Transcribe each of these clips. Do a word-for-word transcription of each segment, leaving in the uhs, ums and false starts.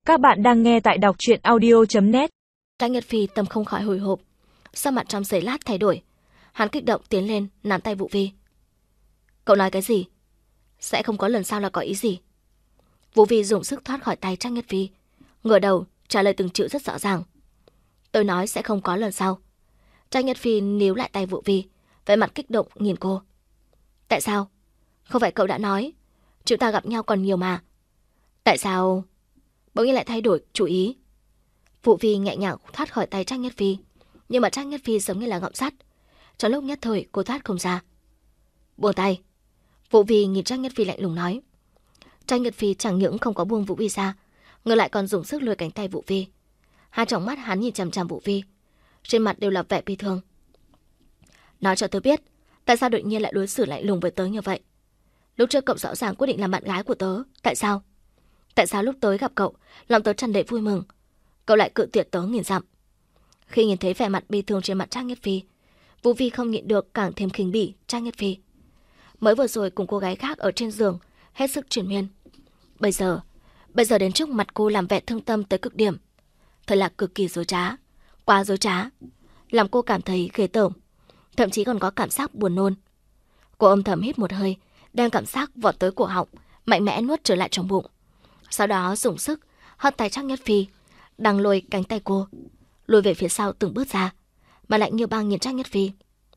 Các bạn đang nghe tại đọc truyện audio chấm net. Trang Nhật Phi tâm không khỏi hồi hộp, sắc mặt trong giây lát thay đổi. Hắn kích động tiến lên nắm tay Vũ Vi. Cậu nói cái gì? Sẽ không có lần sau là có ý gì? Vũ Vi dùng sức thoát khỏi tay Trang Nhật Phi, ngửa đầu trả lời từng chữ rất rõ ràng. Tôi nói sẽ không có lần sau. Trang Nhật Phi níu lại tay Vũ Vi, vẻ mặt kích động nhìn cô. Tại sao? Không phải cậu đã nói chúng ta gặp nhau còn nhiều mà. Tại sao bỗng nhiên lại thay đổi chủ ý? Vũ Vi nhẹ nhàng thoát khỏi tay Trang Nhất Phi, nhưng mà Trang Nhất Phi giống như là gọng sắt. Trong lúc nhất thời cô thoát không ra. Buông tay. Vũ Vi nhìn Trang Nhất Phi lạnh lùng nói. Trang Nhất Phi chẳng những không có buông Vũ Vi ra, ngược lại còn dùng sức lôi cánh tay Vũ Vi. Hai tròng mắt hắn nhìn chằm chằm Vũ Vi, trên mặt đều là vẻ bi thương. Nói cho tớ biết, tại sao đột nhiên lại đối xử lạnh lùng với tớ như vậy? Lúc trước cậu rõ ràng quyết định làm bạn gái của tớ, tại sao? Tại sao lúc tới gặp cậu, lòng tớ tràn đầy vui mừng, cậu lại cự tuyệt tớ nghìn dặm? Khi nhìn thấy vẻ mặt bi thương trên mặt Trang Nhất Phi, Vũ Vi không nhịn được càng thêm khinh bỉ Trang Nhất Phi. Mới vừa rồi cùng cô gái khác ở trên giường hết sức triền miên, bây giờ, bây giờ đến trước mặt cô làm vẻ thương tâm tới cực điểm, thật là cực kỳ dối trá, quá dối trá, làm cô cảm thấy ghê tởm, thậm chí còn có cảm giác buồn nôn. Cô âm thầm hít một hơi, đem cảm giác vọt tới cổ họng, mạnh mẽ nuốt trở lại trong bụng. Sau đó dùng sức hất tay Trang Nhất Phi, đang lôi cánh tay cô lùi về phía sau từng bước ra, mà lạnh như băng nhìn Trang Nhất Phi.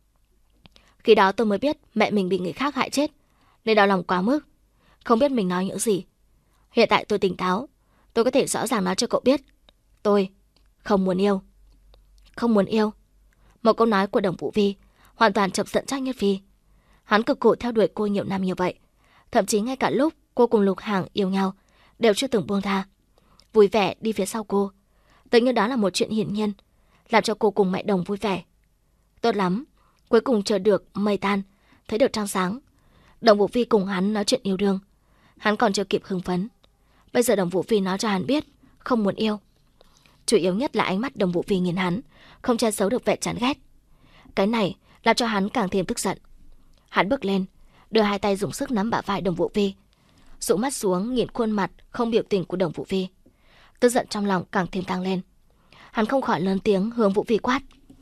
Khi đó tôi mới biết mẹ mình bị người khác hại chết, nên đau lòng quá mức, không biết mình nói những gì. Hiện tại tôi tỉnh táo, tôi có thể rõ ràng nói cho cậu biết, tôi không muốn yêu. Không muốn yêu. Một câu nói của Đồng Vũ Vi hoàn toàn chọc giận Trang Nhất Phi. Hắn cực khổ theo đuổi cô nhiều năm như vậy, thậm chí ngay cả lúc cô cùng Lục Hàng yêu nhau đều chưa từng buông tha, vui vẻ đi phía sau cô. Tự nhiên đó là một chuyện hiển nhiên, làm cho cô cùng mẹ Đồng vui vẻ. Tốt lắm, cuối cùng chờ được mây tan, thấy được trăng sáng. Đồng Vũ Vi cùng hắn nói chuyện yêu đương, hắn còn chưa kịp hưng phấn. Bây giờ Đồng Vũ Vi nói cho hắn biết không muốn yêu. Chủ yếu nhất là ánh mắt Đồng Vũ Vi nhìn hắn, không che giấu được vẻ chán ghét. Cái này làm cho hắn càng thêm tức giận. Hắn bước lên, đưa hai tay dùng sức nắm bả vai Đồng Vũ Vi, dụ mắt xuống nhìn khuôn mặt không biểu tình của Đồng Vũ Vi. Tức giận trong lòng càng thêm tăng lên. Hắn không khỏi lớn tiếng hướng Vũ Vi quát.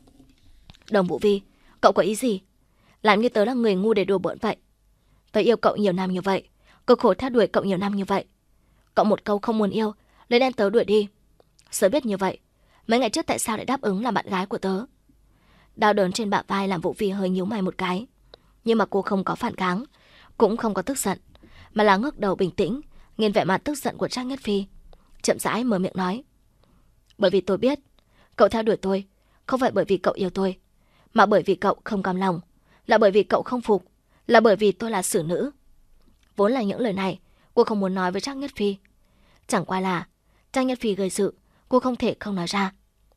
Đồng Vũ Vi, cậu có ý gì? Làm như tớ là người ngu để đùa bỡn vậy. Tớ yêu cậu nhiều năm như vậy, cực khổ theo đuổi cậu nhiều năm như vậy. Cậu một câu không muốn yêu, lấy đem tớ đuổi đi. Sớm biết như vậy, mấy ngày trước tại sao lại đáp ứng làm bạn gái của tớ? Đau đớn trên bả vai làm Vũ Vi hơi nhíu mày một cái, nhưng mà cô không có phản kháng, cũng không có tức giận, mà là ngước đầu bình tĩnh nhìn vẻ mặt tức giận của Trang Nhất Phi, chậm rãi mở miệng nói. Bởi vì tôi biết cậu theo đuổi tôi không phải bởi vì cậu yêu tôi, mà bởi vì cậu không cam lòng, là bởi vì cậu không phục, là bởi vì tôi là xử nữ. Vốn là những lời này cô không muốn nói với Trang Nhất Phi, chẳng qua là Trang Nhất Phi gây sự, cô không thể không nói ra.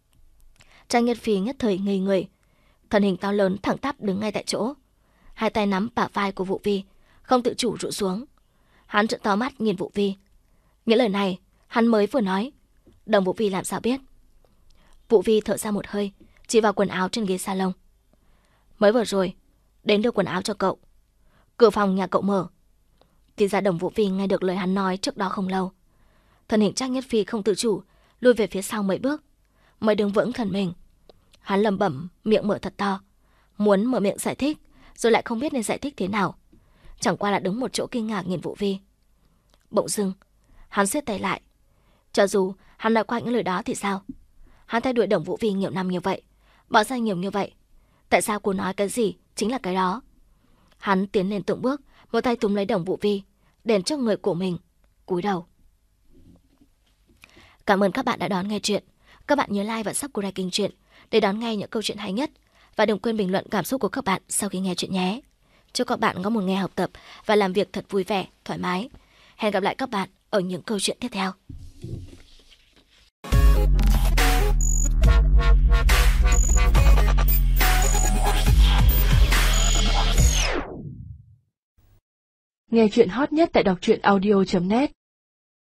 Trang Nhất Phi nhất thời ngây người, thân hình to lớn thẳng tắp đứng ngay tại chỗ, hai tay nắm bả vai của Vũ Vi, không tự chủ rũ xuống. Hắn trợn to mắt nhìn Vũ Vi. Những lời này hắn mới vừa nói, Đồng Vũ Vi làm sao biết? Vũ Vi thở ra một hơi, chỉ vào quần áo trên ghế salon. Mới vừa rồi đến đưa quần áo cho cậu, cửa phòng nhà cậu mở. Thì ra Đồng Vũ Vi nghe được lời hắn nói trước đó không lâu. Thân hình Trang Nhất Phi không tự chủ lùi về phía sau mấy bước, mới đứng vững thân mình. Hắn lẩm bẩm, miệng mở thật to, muốn mở miệng giải thích, rồi lại không biết nên giải thích thế nào, chẳng qua là đứng một chỗ kinh ngạc nhìn Vũ Vi. Bỗng dưng hắn siết tay lại. Cho dù hắn nói qua những lời đó thì sao? Hắn thay đuổi Đồng Vũ Vi nhiều năm như vậy, bỏ ra nhiều như vậy, tại sao cô nói cái gì chính là cái đó? Hắn tiến lên từng bước, một tay túm lấy Đồng Vũ Vi, đến trước người của mình, cúi đầu. Cảm ơn các bạn đã đón nghe chuyện. Các bạn nhớ like và subscribe kênh truyện để đón nghe những câu chuyện hay nhất, và đừng quên bình luận cảm xúc của các bạn sau khi nghe chuyện nhé. Chúc các bạn có một ngày học tập và làm việc thật vui vẻ, thoải mái. Hẹn gặp lại các bạn ở những câu chuyện tiếp theo. Nghe chuyện hot nhất tại đọc truyện audio chấm net.